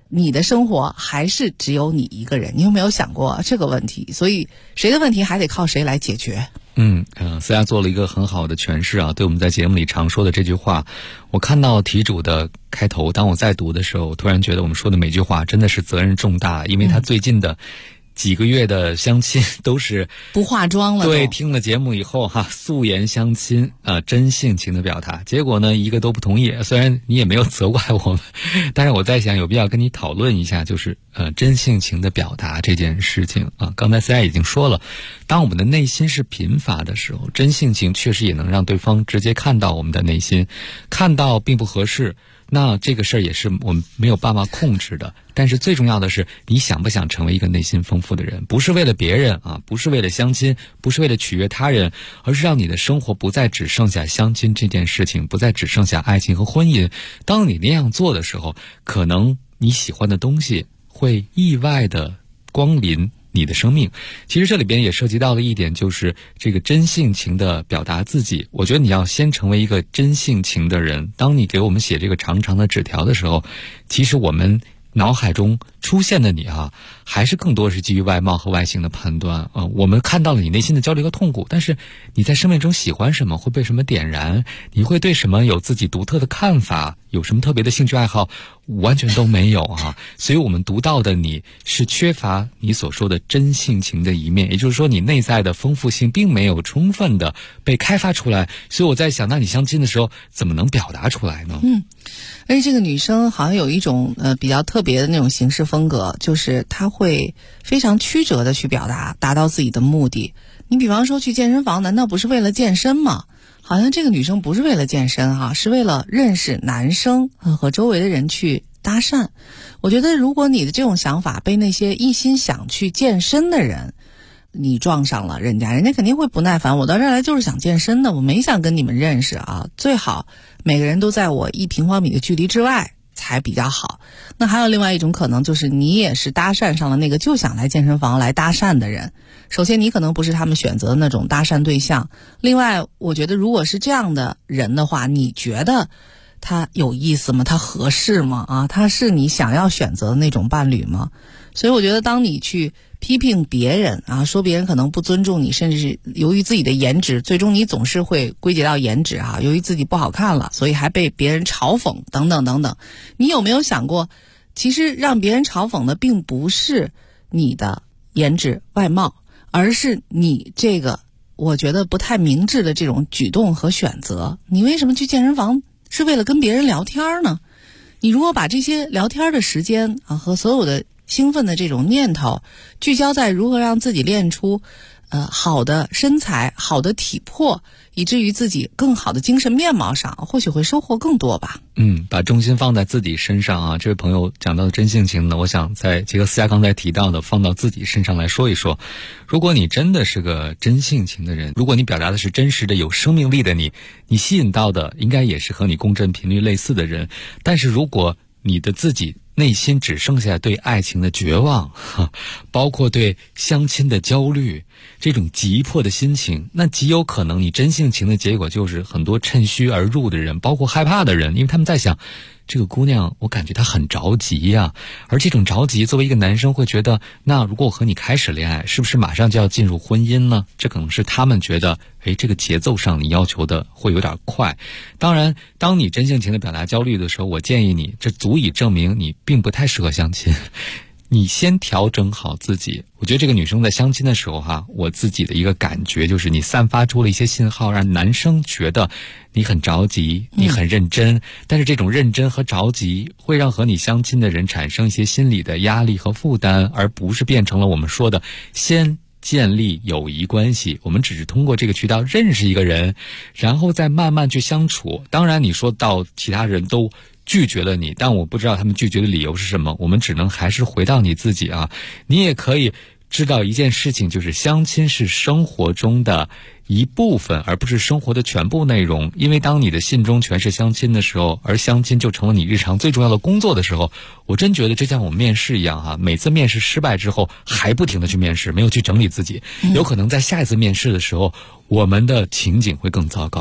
你的生活还是只有你一个人，你有没有想过这个问题？所以谁的问题还得靠谁来解决。
思佳做了一个很好的诠释啊，对我们在节目里常说的这句话。我看到题主的开头，当我在读的时候，我突然觉得我们说的每句话真的是责任重大，因为他最近的几个月的相亲都是
不化妆了。
对，听了节目以后素颜相亲真性情的表达，结果呢一个都不同意。虽然你也没有责怪我们，但是我在想有必要跟你讨论一下，就是真性情的表达这件事情啊。刚才思佳已经说了，当我们的内心是贫乏的时候，真性情确实也能让对方直接看到我们的内心，看到并不合适，那这个事儿也是我们没有办法控制的。但是最重要的是，你想不想成为一个内心丰富的人？不是为了别人啊，不是为了相亲，不是为了取悦他人，而是让你的生活不再只剩下相亲这件事情，不再只剩下爱情和婚姻。当你那样做的时候，可能你喜欢的东西会意外的光临你的生命。其实这里边也涉及到了一点，就是这个真性情的表达自己。我觉得你要先成为一个真性情的人。当你给我们写这个长长的纸条的时候，其实我们脑海中出现的你还是更多是基于外貌和外形的判断我们看到了你内心的焦虑和痛苦，但是你在生命中喜欢什么，会被什么点燃，你会对什么有自己独特的看法，有什么特别的兴趣爱好，完全都没有所以我们读到的你是缺乏你所说的真性情的一面，也就是说你内在的丰富性并没有充分的被开发出来。所以我在想，那你相亲的时候怎么能表达出来呢？
而且这个女生好像有一种比较特别的那种行事风格，就是她会非常曲折的去表达，达到自己的目的。你比方说去健身房，难道不是为了健身吗？好像这个女生不是为了健身是为了认识男生和周围的人去搭讪。我觉得如果你的这种想法被那些一心想去健身的人你撞上了，人家肯定会不耐烦，我到这儿来就是想健身的，我没想跟你们认识最好每个人都在我1平方米的距离之外才比较好。那还有另外一种可能，就是你也是搭讪上了那个就想来健身房来搭讪的人。首先你可能不是他们选择的那种搭讪对象，另外我觉得如果是这样的人的话，你觉得他有意思吗？他合适吗？他是你想要选择的那种伴侣吗？所以我觉得当你去批评别人说别人可能不尊重你，甚至是由于自己的颜值，最终你总是会归结到颜值由于自己不好看了，所以还被别人嘲讽等等等等。你有没有想过，其实让别人嘲讽的并不是你的颜值外貌，而是你这个我觉得不太明智的这种举动和选择。你为什么去健身房是为了跟别人聊天呢？你如果把这些聊天的时间和所有的兴奋的这种念头聚焦在如何让自己练出好的身材、好的体魄，以至于自己更好的精神面貌上，或许会收获更多吧。
把重心放在自己身上这位朋友讲到的真性情呢，我想在结合思佳刚才提到的放到自己身上来说一说。如果你真的是个真性情的人，如果你表达的是真实的有生命力的你吸引到的应该也是和你共振频率类似的人。但是如果你的自己内心只剩下对爱情的绝望，包括对相亲的焦虑，这种急迫的心情，那极有可能你真性情的结果就是很多趁虚而入的人，包括害怕的人，因为他们在想，这个姑娘我感觉她很着急而这种着急作为一个男生会觉得，那如果我和你开始恋爱，是不是马上就要进入婚姻呢？这可能是他们觉得这个节奏上你要求的会有点快。当然当你真性情的表达焦虑的时候，我建议你，这足以证明你并不太适合相亲。你先调整好自己。我觉得这个女生在相亲的时候我自己的一个感觉就是你散发出了一些信号，让男生觉得你很着急，你很认真，但是这种认真和着急会让和你相亲的人产生一些心理的压力和负担，而不是变成了我们说的先建立友谊关系。我们只是通过这个渠道认识一个人，然后再慢慢去相处。当然你说到其他人都拒绝了你，但我不知道他们拒绝的理由是什么，我们只能还是回到你自己你也可以知道一件事情，就是相亲是生活中的一部分，而不是生活的全部内容。因为当你的心中全是相亲的时候，而相亲就成了你日常最重要的工作的时候，我真觉得这像我们面试一样每次面试失败之后还不停的去面试，没有去整理自己，有可能在下一次面试的时候我们的情景会更糟糕。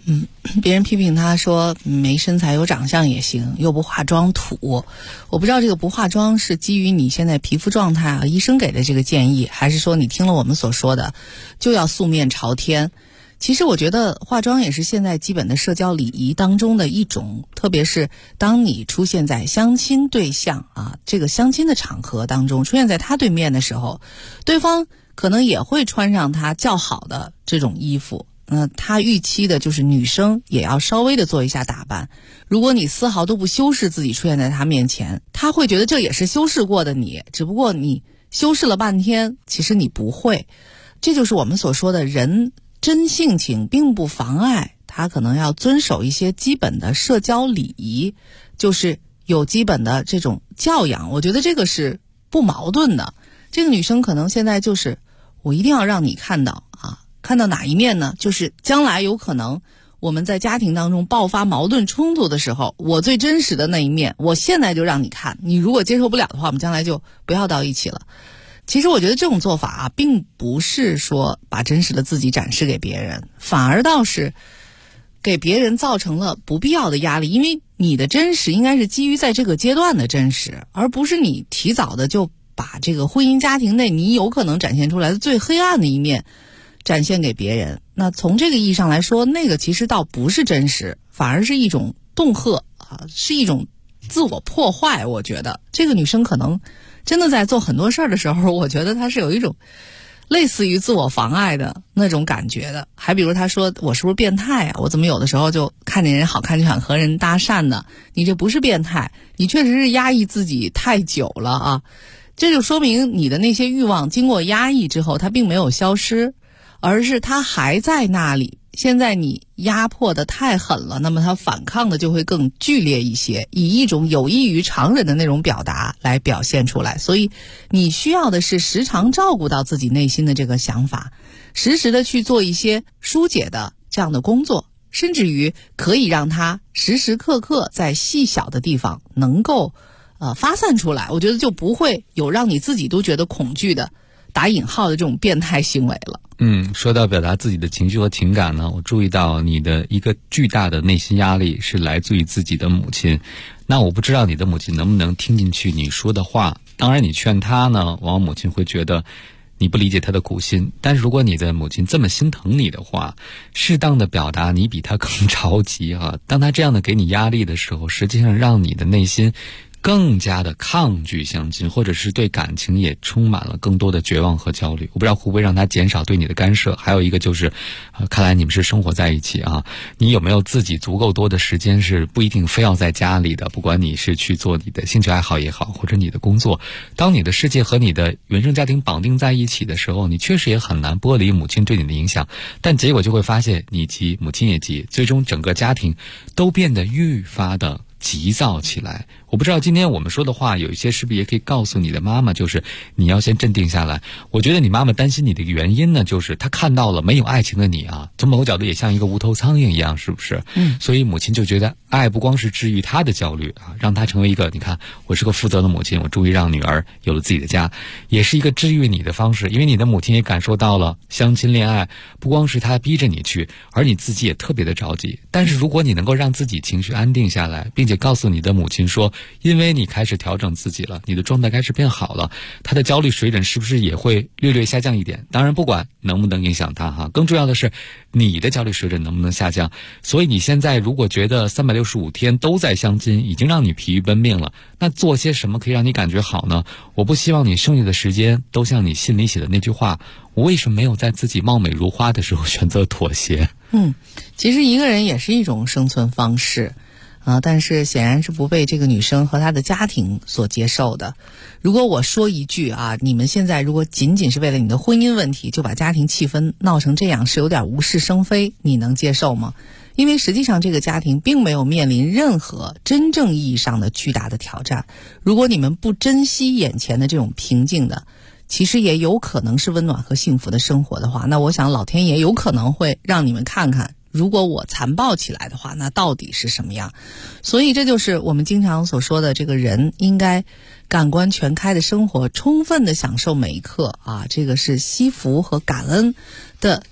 别人批评他说没身材有长相也行，又不化妆土。我不知道这个不化妆是基于你现在皮肤状态啊，医生给的这个建议，还是说你听了我们所说的就要素面朝天。其实我觉得化妆也是现在基本的社交礼仪当中的一种，特别是当你出现在相亲对象啊这个相亲的场合当中，出现在他对面的时候，对方可能也会穿上他较好的这种衣服。他预期的就是女生也要稍微的做一下打扮。如果你丝毫都不修饰自己出现在他面前，他会觉得这也是修饰过的你，只不过你修饰了半天，其实你不会。这就是我们所说的人真性情并不妨碍他可能要遵守一些基本的社交礼仪，就是有基本的这种教养，我觉得这个是不矛盾的。这个女生可能现在就是我一定要让你看到啊，看到哪一面呢？就是将来有可能我们在家庭当中爆发矛盾冲突的时候，我最真实的那一面，我现在就让你看，你如果接受不了的话，我们将来就不要到一起了。其实我觉得这种做法啊，并不是说把真实的自己展示给别人，反而倒是给别人造成了不必要的压力。因为你的真实应该是基于在这个阶段的真实，而不是你提早的就把这个婚姻家庭内你有可能展现出来的最黑暗的一面展现给别人。那从这个意义上来说，那个其实倒不是真实，反而是一种恫吓啊，是一种自我破坏。我觉得这个女生可能真的在做很多事儿的时候，我觉得她是有一种类似于自我妨碍的那种感觉的。还比如她说我是不是变态啊？我怎么有的时候就看见人好看就想和人搭讪呢？你这不是变态，你确实是压抑自己太久了啊。这就说明你的那些欲望经过压抑之后，它并没有消失，而是它还在那里。现在你压迫的太狠了，那么它反抗的就会更剧烈一些，以一种有益于常人的那种表达来表现出来。所以你需要的是时常照顾到自己内心的这个想法，时时的去做一些疏解的这样的工作，甚至于可以让它时时刻刻在细小的地方能够发散出来。我觉得就不会有让你自己都觉得恐惧的打引号的这种变态行为了。
说到表达自己的情绪和情感呢，我注意到你的一个巨大的内心压力是来自于自己的母亲。那我不知道你的母亲能不能听进去你说的话。当然你劝她呢，往往母亲会觉得你不理解她的苦心。但是如果你的母亲这么心疼你的话，适当的表达你比她更着急啊。当她这样的给你压力的时候，实际上让你的内心更加的抗拒相亲，或者是对感情也充满了更多的绝望和焦虑。我不知道会不会让他减少对你的干涉。还有一个就是看来你们是生活在一起啊，你有没有自己足够多的时间是不一定非要在家里的，不管你是去做你的兴趣爱好也好，或者你的工作。当你的世界和你的原生家庭绑定在一起的时候，你确实也很难剥离母亲对你的影响，但结果就会发现你急，母亲也急，最终整个家庭都变得愈发的急躁起来。我不知道今天我们说的话有一些是不是也可以告诉你的妈妈，就是你要先镇定下来。我觉得你妈妈担心你的原因呢，就是她看到了没有爱情的你啊，从某个角度也像一个无头苍蝇一样，是不是？所以母亲就觉得爱不光是治愈她的焦虑啊，让她成为一个，你看我是个负责的母亲，我终于让女儿有了自己的家，也是一个治愈你的方式。因为你的母亲也感受到了相亲恋爱不光是她逼着你去，而你自己也特别的着急。但是如果你能够让自己情绪安定下来，并且告诉你的母亲说，因为你开始调整自己了，你的状态开始变好了，她的焦虑水准是不是也会略略下降一点？当然不管能不能影响她哈，更重要的是你的焦虑水准能不能下降。所以你现在如果觉得365天都在相亲已经让你疲于奔命了，那做些什么可以让你感觉好呢？我不希望你剩下的时间都像你信里写的那句话，我为什么没有在自己貌美如花的时候选择妥协？
其实一个人也是一种生存方式但是显然是不被这个女生和她的家庭所接受的。如果我说一句你们现在如果仅仅是为了你的婚姻问题就把家庭气氛闹成这样，是有点无事生非，你能接受吗？因为实际上这个家庭并没有面临任何真正意义上的巨大的挑战。如果你们不珍惜眼前的这种平静的，其实也有可能是温暖和幸福的生活的话，那我想老天爷有可能会让你们看看，如果我残暴起来的话，那到底是什么样？所以这就是我们经常所说的，这个人应该感官全开的生活，充分的享受每一刻这个是惜福和感恩的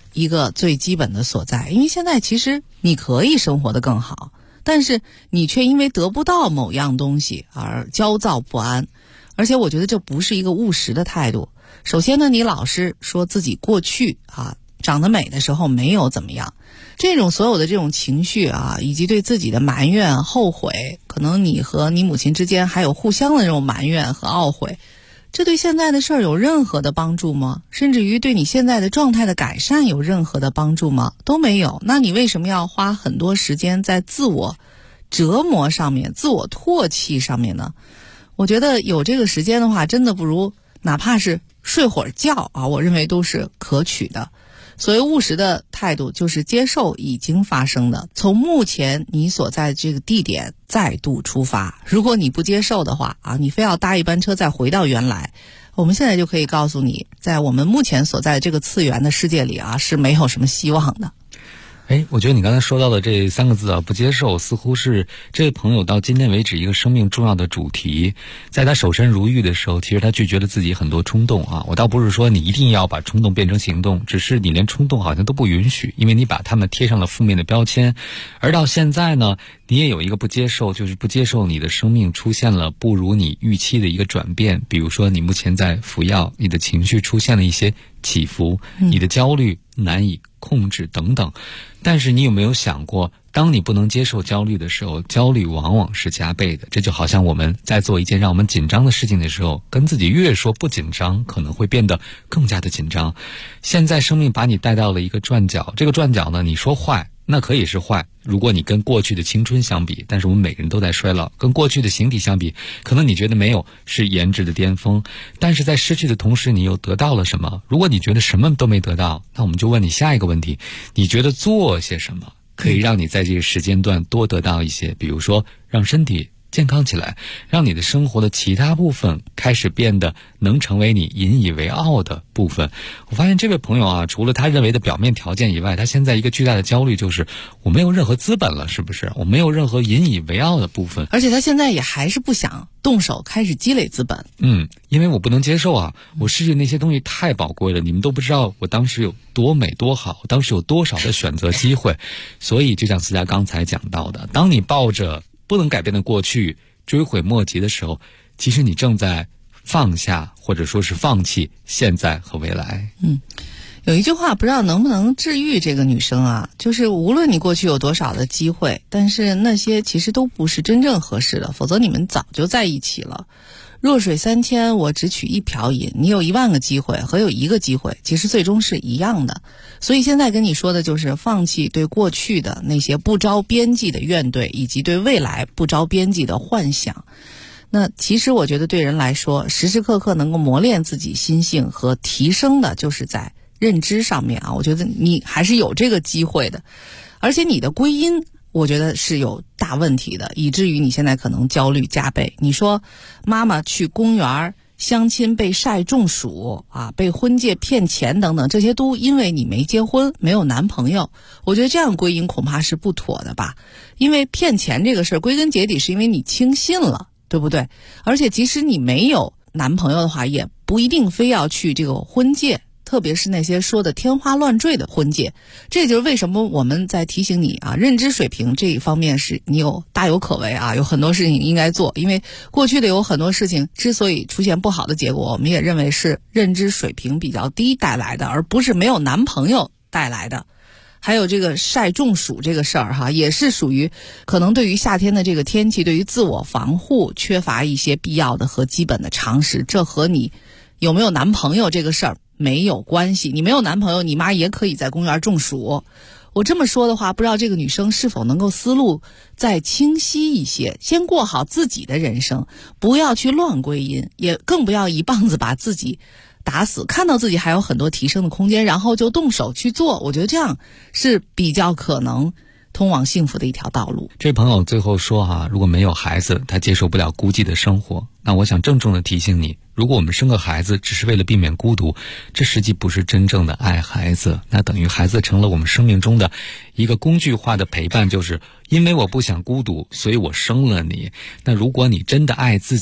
一个最基本的所在。因为现在其实你可以生活得更好，但是你却因为得不到某样东西而焦躁不安，而且我觉得这不是一个务实的态度。首先呢，你老是说自己过去长得美的时候没有怎么样，这种所有的这种情绪以及对自己的埋怨后悔，可能你和你母亲之间还有互相的这种埋怨和懊悔，这对现在的事儿有任何的帮助吗？甚至于对你现在的状态的改善有任何的帮助吗？都没有。那你为什么要花很多时间在自我折磨上面，自我唾弃上面呢？我觉得有这个时间的话，真的不如哪怕是睡会儿觉我认为都是可取的。所谓务实的态度，就是接受已经发生的，从目前你所在这个地点再度出发。如果你不接受的话你非要搭一班车再回到原来，我们现在就可以告诉你，在我们目前所在的这个次元的世界里是没有什么希望的。
我觉得你刚才说到的这3个字不接受，似乎是这位朋友到今天为止一个生命重要的主题。在他守身如玉的时候，其实他拒绝了自己很多冲动我倒不是说你一定要把冲动变成行动，只是你连冲动好像都不允许，因为你把他们贴上了负面的标签。而到现在呢，你也有一个不接受，就是不接受你的生命出现了不如你预期的一个转变。比如说你目前在服药，你的情绪出现了一些起伏，你的焦虑难以控制等等。但是你有没有想过，当你不能接受焦虑的时候，焦虑往往是加倍的。这就好像我们在做一件让我们紧张的事情的时候，跟自己越说不紧张，可能会变得更加的紧张。现在生命把你带到了一个转角，这个转角呢，你说坏那可以是坏，如果你跟过去的青春相比，但是我们每个人都在衰老，跟过去的形体相比，可能你觉得没有是颜值的巅峰，但是在失去的同时你又得到了什么？如果你觉得什么都没得到，那我们就问你下一个问题，你觉得做些什么可以让你在这个时间段多得到一些？比如说让身体健康起来，让你的生活的其他部分开始变得能成为你引以为傲的部分。我发现这位朋友除了他认为的表面条件以外，他现在一个巨大的焦虑就是我没有任何资本了，是不是？我没有任何引以为傲的部分。
而且他现在也还是不想动手开始积累资本。
因为我不能接受我失去那些东西太宝贵了，你们都不知道我当时有多美多好，我当时有多少的选择机会。所以就像思佳刚才讲到的，当你抱着不能改变的过去追悔莫及的时候，其实你正在放下或者说是放弃现在和未来。
有一句话不知道能不能治愈这个女生就是无论你过去有多少的机会，但是那些其实都不是真正合适的，否则你们早就在一起了。弱水三千，我只取一瓢饮。你有10000个机会和有1个机会，其实最终是一样的。所以现在跟你说的就是放弃对过去的那些不着边际的怨怼，以及对未来不着边际的幻想。那其实我觉得对人来说，时时刻刻能够磨练自己心性和提升的，就是在认知上面我觉得你还是有这个机会的。而且你的归因我觉得是有大问题的，以至于你现在可能焦虑加倍。你说妈妈去公园相亲被晒中暑被婚介骗钱等等，这些都因为你没结婚，没有男朋友。我觉得这样归因恐怕是不妥的吧。因为骗钱这个事儿归根结底是因为你轻信了，对不对？而且即使你没有男朋友的话，也不一定非要去这个婚介，特别是那些说的天花乱坠的婚介。这就是为什么我们在提醒你认知水平这一方面是你大有可为有很多事情应该做。因为过去的有很多事情之所以出现不好的结果，我们也认为是认知水平比较低带来的，而不是没有男朋友带来的。还有这个晒中暑这个事儿也是属于可能对于夏天的这个天气，对于自我防护缺乏一些必要的和基本的常识。这和你有没有男朋友这个事儿没有关系。你没有男朋友，你妈也可以在公园中暑。我这么说的话，不知道这个女生是否能够思路再清晰一些，先过好自己的人生，不要去乱归因，也更不要一棒子把自己打死，看到自己还有很多提升的空间，然后就动手去做。我觉得这样是比较可能通往幸福的一条道路。
这朋友最后说如果没有孩子，他接受不了孤寂的生活。那我想郑重的提醒你，如果我们生个孩子只是为了避免孤独，这实际不是真正的爱孩子，那等于孩子成了我们生命中的一个工具化的陪伴，就是因为我不想孤独，所以我生了你。那如果你真的爱自己，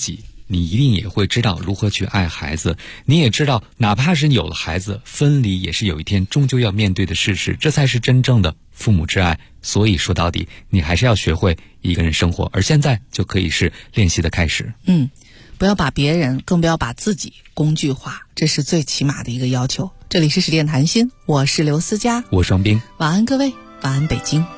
你一定也会知道如何去爱孩子，你也知道哪怕是有了孩子，分离也是有一天终究要面对的事实，这才是真正的父母之爱。所以说到底，你还是要学会一个人生活，而现在就可以是练习的开始。
不要把别人，更不要把自己工具化，这是最起码的一个要求。这里是十点谈心，我是刘思佳，
我双冰，
晚安各位，晚安北京。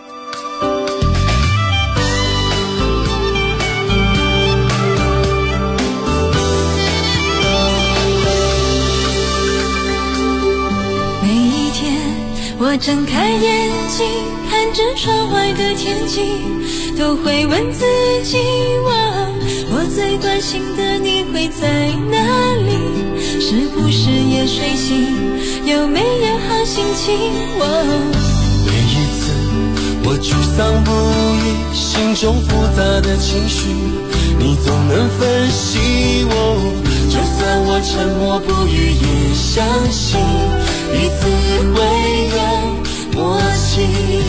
我睁开眼睛，看着窗外的天气，都会问自己，我最关心的你会在哪里？是不是也睡醒？有没有好心情？
每一次我沮丧不已，心中复杂的情绪，你总能分析我。就算我沉默不语，也相信彼此会有默契。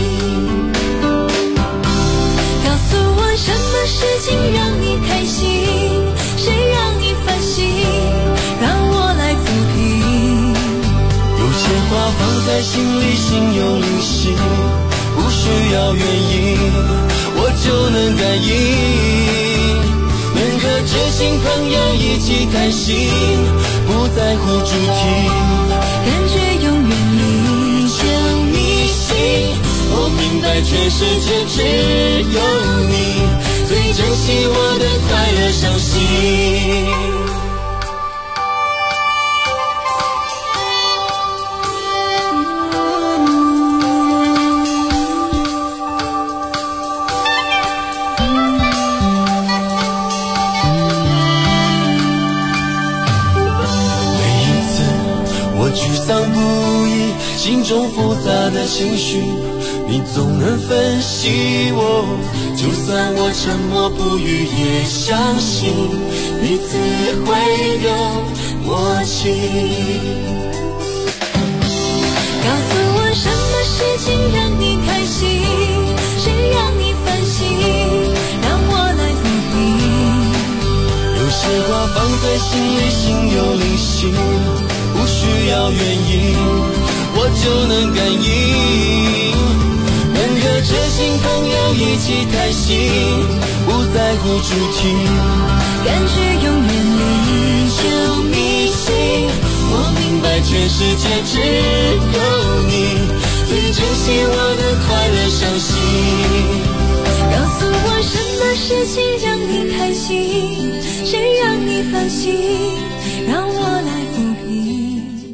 告诉我什么事情让你开心，谁让你烦心，让我来抚平。
有些话放在心里，心有灵犀，不需要原因，我就能感应。能和知心朋友一起开心，不在乎主题，
感觉永远离
就迷信。我明白全世界只有你最珍惜我的快乐伤心。心中复杂的情绪，你总能分析我。就算我沉默不语，也相信彼此会有默契。
告诉我什么事情让你开心，谁让你烦心，让我来抚平。
有些话放在心里，心有灵犀，不需要原因，我就能感应。能和知心朋友一起开心，不在乎主题，
感觉永远离
就迷信。我明白全世界只有你最珍惜我的快乐伤心。
告诉我什么事情让你开心，谁让你烦心，让我来抚平。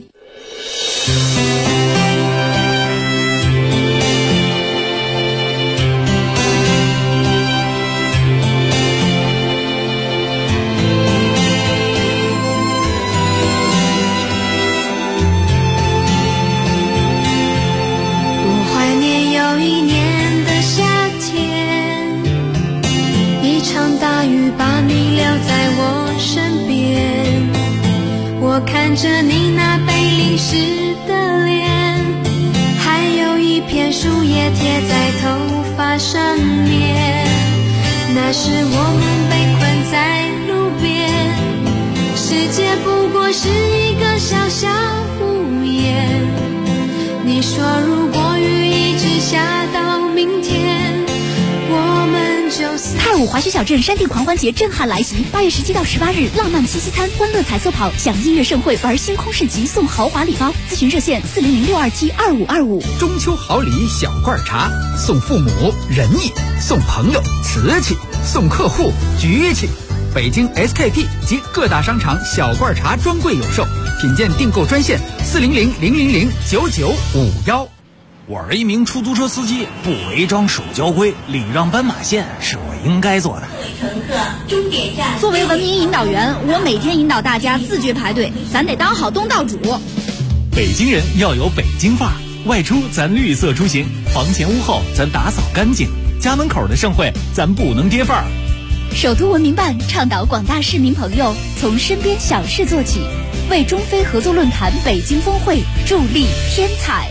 看着你那被淋湿的脸，还有一片树叶贴在头发上面，那时我们被困在路边，世界不过是一个小小屋檐。你说如果雨一直下到明天，我们就
太武华胥小镇山地狂欢节震撼来袭，8月17到18日，浪漫七夕餐、欢乐彩色跑、享音乐盛会、玩星空市集、送豪华礼包。咨询热线400-627-2525。
中秋好礼小罐茶，送父母仁义，送朋友瓷器，送客户局气。北京 SKP 及各大商场小罐茶专柜有售，品鉴订购专线400-000-9951。
我是一名出租车司机，不违章守交规，礼让斑马线是我应该做的。
乘客，终点站。作为文明引导员，我每天引导大家自觉排队，咱得当好东道主。
北京人要有北京范儿，外出咱绿色出行，房前屋后咱打扫干净，家门口的盛会咱不能跌范儿。
首都文明办倡导广大市民朋友从身边小事做起，为中非合作论坛北京峰会助力添彩。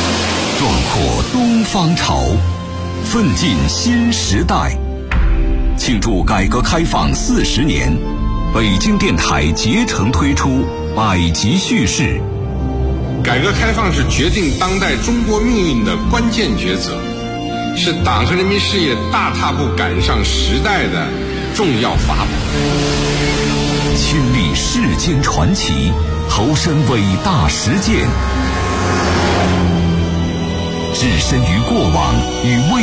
壮阔东方潮，奋进新时代。 庆祝改革开放40年，北京电台竭诚推出百集叙事。
改革开放是决定当代中国命运的关键抉择，是党和人民事业大踏步赶上时代的重要法宝。
亲历世间传奇，投身伟大实践，置身于过往与未